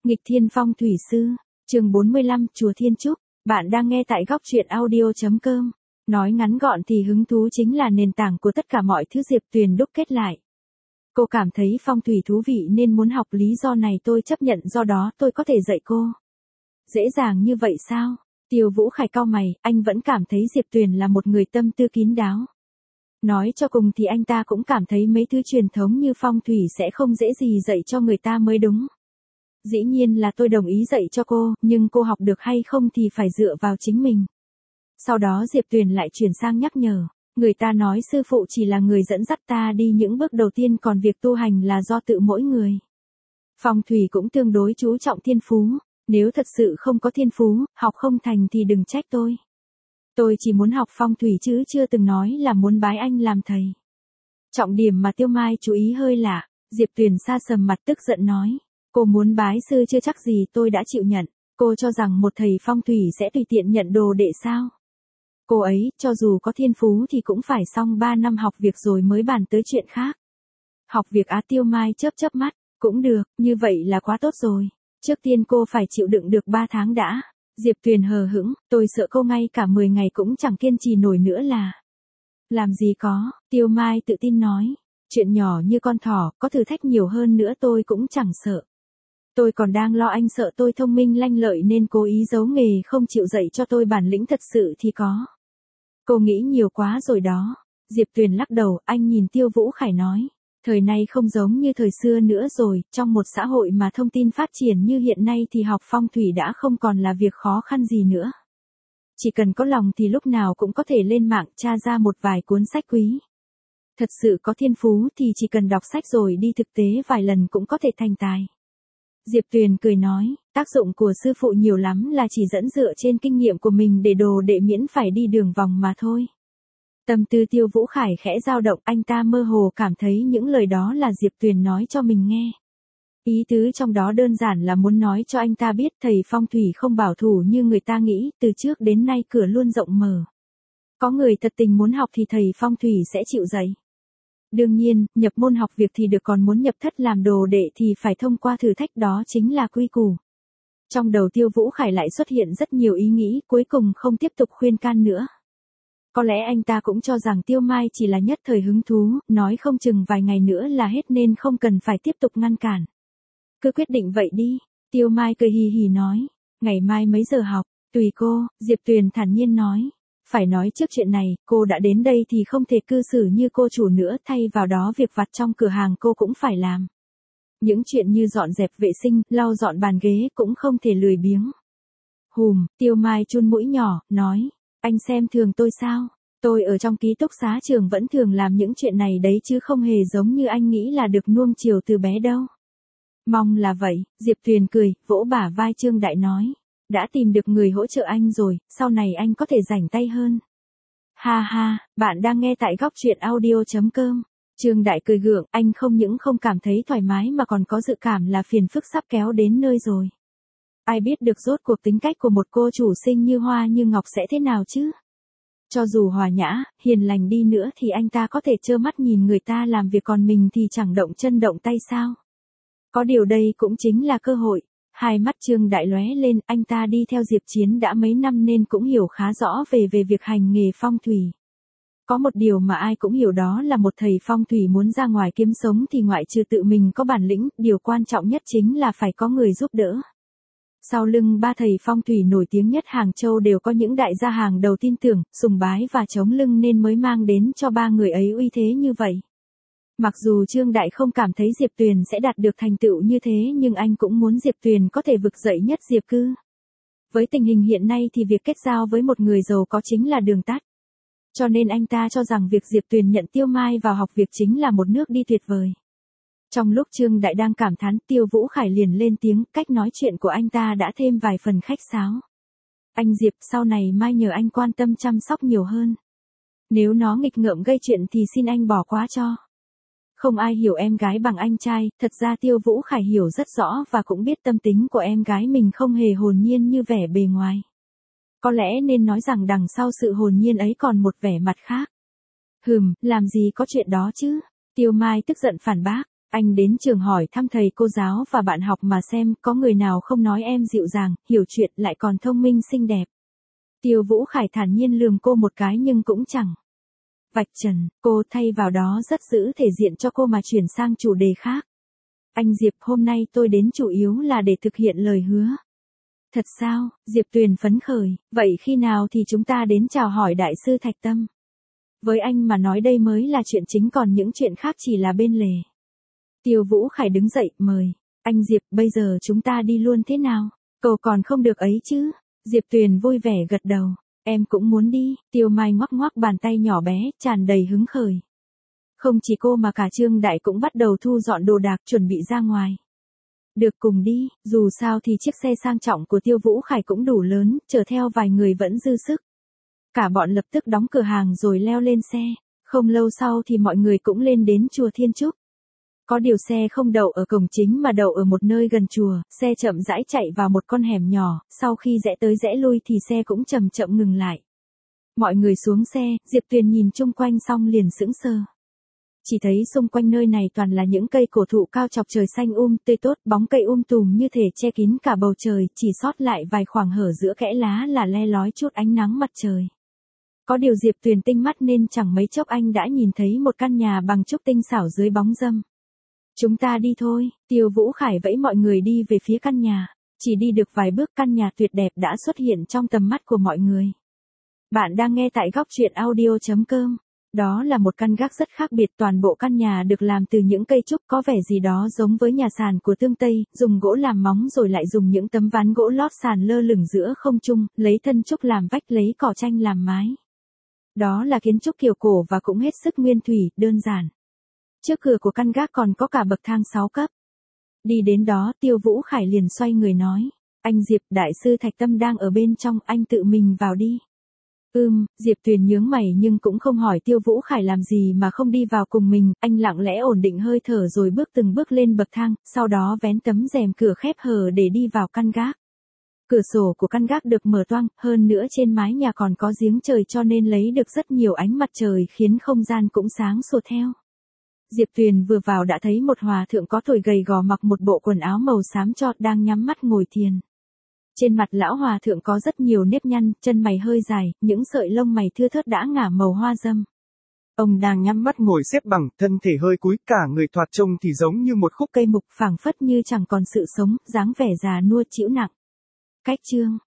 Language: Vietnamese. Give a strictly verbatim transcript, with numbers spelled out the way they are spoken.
Nghịch Thiên Phong Thủy Sư, chương bốn mươi lăm, Chùa Thiên Trúc, bạn đang nghe tại góc truyện audio chấm com. Nói ngắn gọn thì hứng thú chính là nền tảng của tất cả mọi thứ Diệp Tuyền đúc kết lại. Cô cảm thấy phong thủy thú vị nên muốn học, lý do này tôi chấp nhận, do đó tôi có thể dạy cô. Dễ dàng như vậy sao? Tiêu Vũ Khải cau mày, anh vẫn cảm thấy Diệp Tuyền là một người tâm tư kín đáo. Nói cho cùng thì anh ta cũng cảm thấy mấy thứ truyền thống như phong thủy sẽ không dễ gì dạy cho người ta mới đúng. Dĩ nhiên là tôi đồng ý dạy cho cô, nhưng cô học được hay không thì phải dựa vào chính mình. Sau đó Diệp Tuyền lại chuyển sang nhắc nhở, người ta nói sư phụ chỉ là người dẫn dắt ta đi những bước đầu tiên, còn việc tu hành là do tự mỗi người. Phong thủy cũng tương đối chú trọng thiên phú, nếu thật sự không có thiên phú, học không thành thì đừng trách tôi. Tôi chỉ muốn học phong thủy chứ chưa từng nói là muốn bái anh làm thầy. Trọng điểm mà Tiêu Mai chú ý hơi lạ, Diệp Tuyền sa sầm mặt tức giận nói. Cô muốn bái sư chưa chắc gì tôi đã chịu nhận, cô cho rằng một thầy phong thủy sẽ tùy tiện nhận đồ đệ sao? Cô ấy, cho dù có thiên phú thì cũng phải xong ba năm học việc rồi mới bàn tới chuyện khác. Học việc á? Tiêu Mai chớp chớp mắt, cũng được, như vậy là quá tốt rồi. Trước tiên cô phải chịu đựng được ba tháng đã. Diệp Tuyền hờ hững, tôi sợ cô ngay cả mười ngày cũng chẳng kiên trì nổi nữa là. Làm gì có, Tiêu Mai tự tin nói. Chuyện nhỏ như con thỏ, có thử thách nhiều hơn nữa tôi cũng chẳng sợ. Tôi còn đang lo anh sợ tôi thông minh lanh lợi nên cố ý giấu nghề không chịu dạy cho tôi, bản lĩnh thật sự thì có. Cô nghĩ nhiều quá rồi đó. Diệp Tuyền lắc đầu, anh nhìn Tiêu Vũ Khải nói. Thời nay không giống như thời xưa nữa rồi, trong một xã hội mà thông tin phát triển như hiện nay thì học phong thủy đã không còn là việc khó khăn gì nữa. Chỉ cần có lòng thì lúc nào cũng có thể lên mạng tra ra một vài cuốn sách quý. Thật sự có thiên phú thì chỉ cần đọc sách rồi đi thực tế vài lần cũng có thể thành tài. Diệp Tuyền cười nói, tác dụng của sư phụ nhiều lắm là chỉ dẫn dựa trên kinh nghiệm của mình để đồ đệ miễn phải đi đường vòng mà thôi. Tâm tư Tiêu Vũ Khải khẽ dao động, anh ta mơ hồ cảm thấy những lời đó là Diệp Tuyền nói cho mình nghe. Ý tứ trong đó đơn giản là muốn nói cho anh ta biết thầy phong thủy không bảo thủ như người ta nghĩ, từ trước đến nay cửa luôn rộng mở. Có người thật tình muốn học thì thầy phong thủy sẽ chịu dạy. Đương nhiên, nhập môn học việc thì được, còn muốn nhập thất làm đồ đệ thì phải thông qua thử thách, đó chính là quy củ. Trong đầu Tiêu Vũ Khải lại xuất hiện rất nhiều ý nghĩ, cuối cùng không tiếp tục khuyên can nữa. Có lẽ anh ta cũng cho rằng Tiêu Mai chỉ là nhất thời hứng thú, nói không chừng vài ngày nữa là hết nên không cần phải tiếp tục ngăn cản. Cứ quyết định vậy đi, Tiêu Mai cười hì hì nói, ngày mai mấy giờ học, tùy cô, Diệp Tuyền thản nhiên nói. Phải nói trước chuyện này, cô đã đến đây thì không thể cư xử như cô chủ nữa, thay vào đó việc vặt trong cửa hàng cô cũng phải làm. Những chuyện như dọn dẹp vệ sinh, lau dọn bàn ghế cũng không thể lười biếng. Hùm, Tiêu Mai chun mũi nhỏ, nói, anh xem thường tôi sao? Tôi ở trong ký túc xá trường vẫn thường làm những chuyện này đấy chứ không hề giống như anh nghĩ là được nuông chiều từ bé đâu. Mong là vậy, Diệp Tuyền cười, vỗ bả vai Trương Đại nói. Đã tìm được người hỗ trợ anh rồi, sau này anh có thể rảnh tay hơn. Ha ha, bạn đang nghe tại góc truyện audio chấm com. Trương Đại cười gượng, anh không những không cảm thấy thoải mái mà còn có dự cảm là phiền phức sắp kéo đến nơi rồi. Ai biết được rốt cuộc tính cách của một cô chủ sinh như hoa như ngọc sẽ thế nào chứ? Cho dù hòa nhã, hiền lành đi nữa thì anh ta có thể trơ mắt nhìn người ta làm việc, còn mình thì chẳng động chân động tay sao? Có điều đây cũng chính là cơ hội. Hai mắt Trương Đại lóe lên, anh ta đi theo Diệp Chiến đã mấy năm nên cũng hiểu khá rõ về về việc hành nghề phong thủy. Có một điều mà ai cũng hiểu, đó là một thầy phong thủy muốn ra ngoài kiếm sống thì ngoại trừ tự mình có bản lĩnh, điều quan trọng nhất chính là phải có người giúp đỡ. Sau lưng ba thầy phong thủy nổi tiếng nhất Hàng Châu đều có những đại gia hàng đầu tin tưởng, sùng bái và chống lưng nên mới mang đến cho ba người ấy uy thế như vậy. Mặc dù Trương Đại không cảm thấy Diệp Tuyền sẽ đạt được thành tựu như thế nhưng anh cũng muốn Diệp Tuyền có thể vực dậy nhất Diệp Cư. Với tình hình hiện nay thì việc kết giao với một người giàu có chính là đường tắt. Cho nên anh ta cho rằng việc Diệp Tuyền nhận Tiêu Mai vào học việc chính là một nước đi tuyệt vời. Trong lúc Trương Đại đang cảm thán, Tiêu Vũ Khải liền lên tiếng, cách nói chuyện của anh ta đã thêm vài phần khách sáo. Anh Diệp, sau này mai nhờ anh quan tâm chăm sóc nhiều hơn. Nếu nó nghịch ngợm gây chuyện thì xin anh bỏ qua cho. Không ai hiểu em gái bằng anh trai, thật ra Tiêu Vũ Khải hiểu rất rõ và cũng biết tâm tính của em gái mình không hề hồn nhiên như vẻ bề ngoài. Có lẽ nên nói rằng đằng sau sự hồn nhiên ấy còn một vẻ mặt khác. Hừm, làm gì có chuyện đó chứ? Tiêu Mai tức giận phản bác, Anh đến trường hỏi thăm thầy cô giáo và bạn học mà xem có người nào không nói em dịu dàng, hiểu chuyện lại còn thông minh xinh đẹp. Tiêu Vũ Khải thản nhiên lườm cô một cái nhưng cũng chẳng vạch trần, cô thay vào đó rất giữ thể diện cho cô mà chuyển sang chủ đề khác. Anh Diệp, hôm nay tôi đến chủ yếu là để thực hiện lời hứa. Thật sao? Diệp Tuyền phấn khởi, vậy khi nào thì chúng ta đến chào hỏi đại sư Thạch Tâm? Với anh mà nói đây mới là chuyện chính, còn những chuyện khác chỉ là bên lề. Tiêu Vũ Khải đứng dậy, mời. Anh Diệp, bây giờ chúng ta đi luôn thế nào? Cậu còn không được ấy chứ? Diệp Tuyền vui vẻ gật đầu. Em cũng muốn đi. Tiêu Mai ngoắc ngoắc bàn tay nhỏ bé, tràn đầy hứng khởi. Không chỉ cô mà cả Trương Đại cũng bắt đầu thu dọn đồ đạc chuẩn bị ra ngoài. Được, cùng đi, dù sao thì chiếc xe sang trọng của Tiêu Vũ Khải cũng đủ lớn, chở theo vài người vẫn dư sức. Cả bọn lập tức đóng cửa hàng rồi leo lên xe. Không lâu sau thì mọi người cũng lên đến chùa Thiên Trúc. Có điều xe không đậu ở cổng chính mà đậu ở một nơi gần chùa, xe chậm rãi chạy vào một con hẻm nhỏ, sau khi rẽ tới rẽ lui thì xe cũng chậm chậm ngừng lại. Mọi người xuống xe, Diệp Tuyền nhìn chung quanh xong liền sững sờ. Chỉ thấy xung quanh nơi này toàn là những cây cổ thụ cao chọc trời xanh um tươi tốt, bóng cây um tùm như thể che kín cả bầu trời, chỉ sót lại vài khoảng hở giữa kẽ lá là le lói chút ánh nắng mặt trời. Có điều Diệp Tuyền tinh mắt nên chẳng mấy chốc anh đã nhìn thấy một căn nhà bằng trúc tinh xảo dưới bóng râm. Chúng ta đi thôi, Tiêu Vũ Khải vẫy mọi người đi về phía căn nhà. Chỉ đi được vài bước căn nhà tuyệt đẹp đã xuất hiện trong tầm mắt của mọi người. Bạn đang nghe tại góc truyện audio chấm com. Đó là một căn gác rất khác biệt, toàn bộ căn nhà được làm từ những cây trúc có vẻ gì đó giống với nhà sàn của Tương Tây, dùng gỗ làm móng rồi lại dùng những tấm ván gỗ lót sàn lơ lửng giữa không trung, lấy thân trúc làm vách, lấy cỏ tranh làm mái. Đó là kiến trúc kiểu cổ và cũng hết sức nguyên thủy, đơn giản. Trước cửa của căn gác còn có cả bậc thang sáu cấp. Đi đến đó Tiêu Vũ Khải liền xoay người nói. Anh Diệp, đại sư Thạch Tâm đang ở bên trong, anh tự mình vào đi. Ừm, Diệp Tuyền nhướng mày nhưng cũng không hỏi Tiêu Vũ Khải làm gì mà không đi vào cùng mình, anh lặng lẽ ổn định hơi thở rồi bước từng bước lên bậc thang, sau đó vén tấm rèm cửa khép hờ để đi vào căn gác. Cửa sổ của căn gác được mở toang, hơn nữa trên mái nhà còn có giếng trời cho nên lấy được rất nhiều ánh mặt trời khiến không gian cũng sáng sủa theo. Diệp Tuyền vừa vào đã thấy một hòa thượng có tuổi gầy gò mặc một bộ quần áo màu xám tro đang nhắm mắt ngồi thiền. Trên mặt lão hòa thượng có rất nhiều nếp nhăn, chân mày hơi dài, những sợi lông mày thưa thớt đã ngả màu hoa dâm. Ông đang nhắm mắt ngồi xếp bằng, thân thể hơi cúi, cả người thoạt trông thì giống như một khúc cây mục, phảng phất như chẳng còn sự sống, dáng vẻ già nua chĩu nặng. Cách chương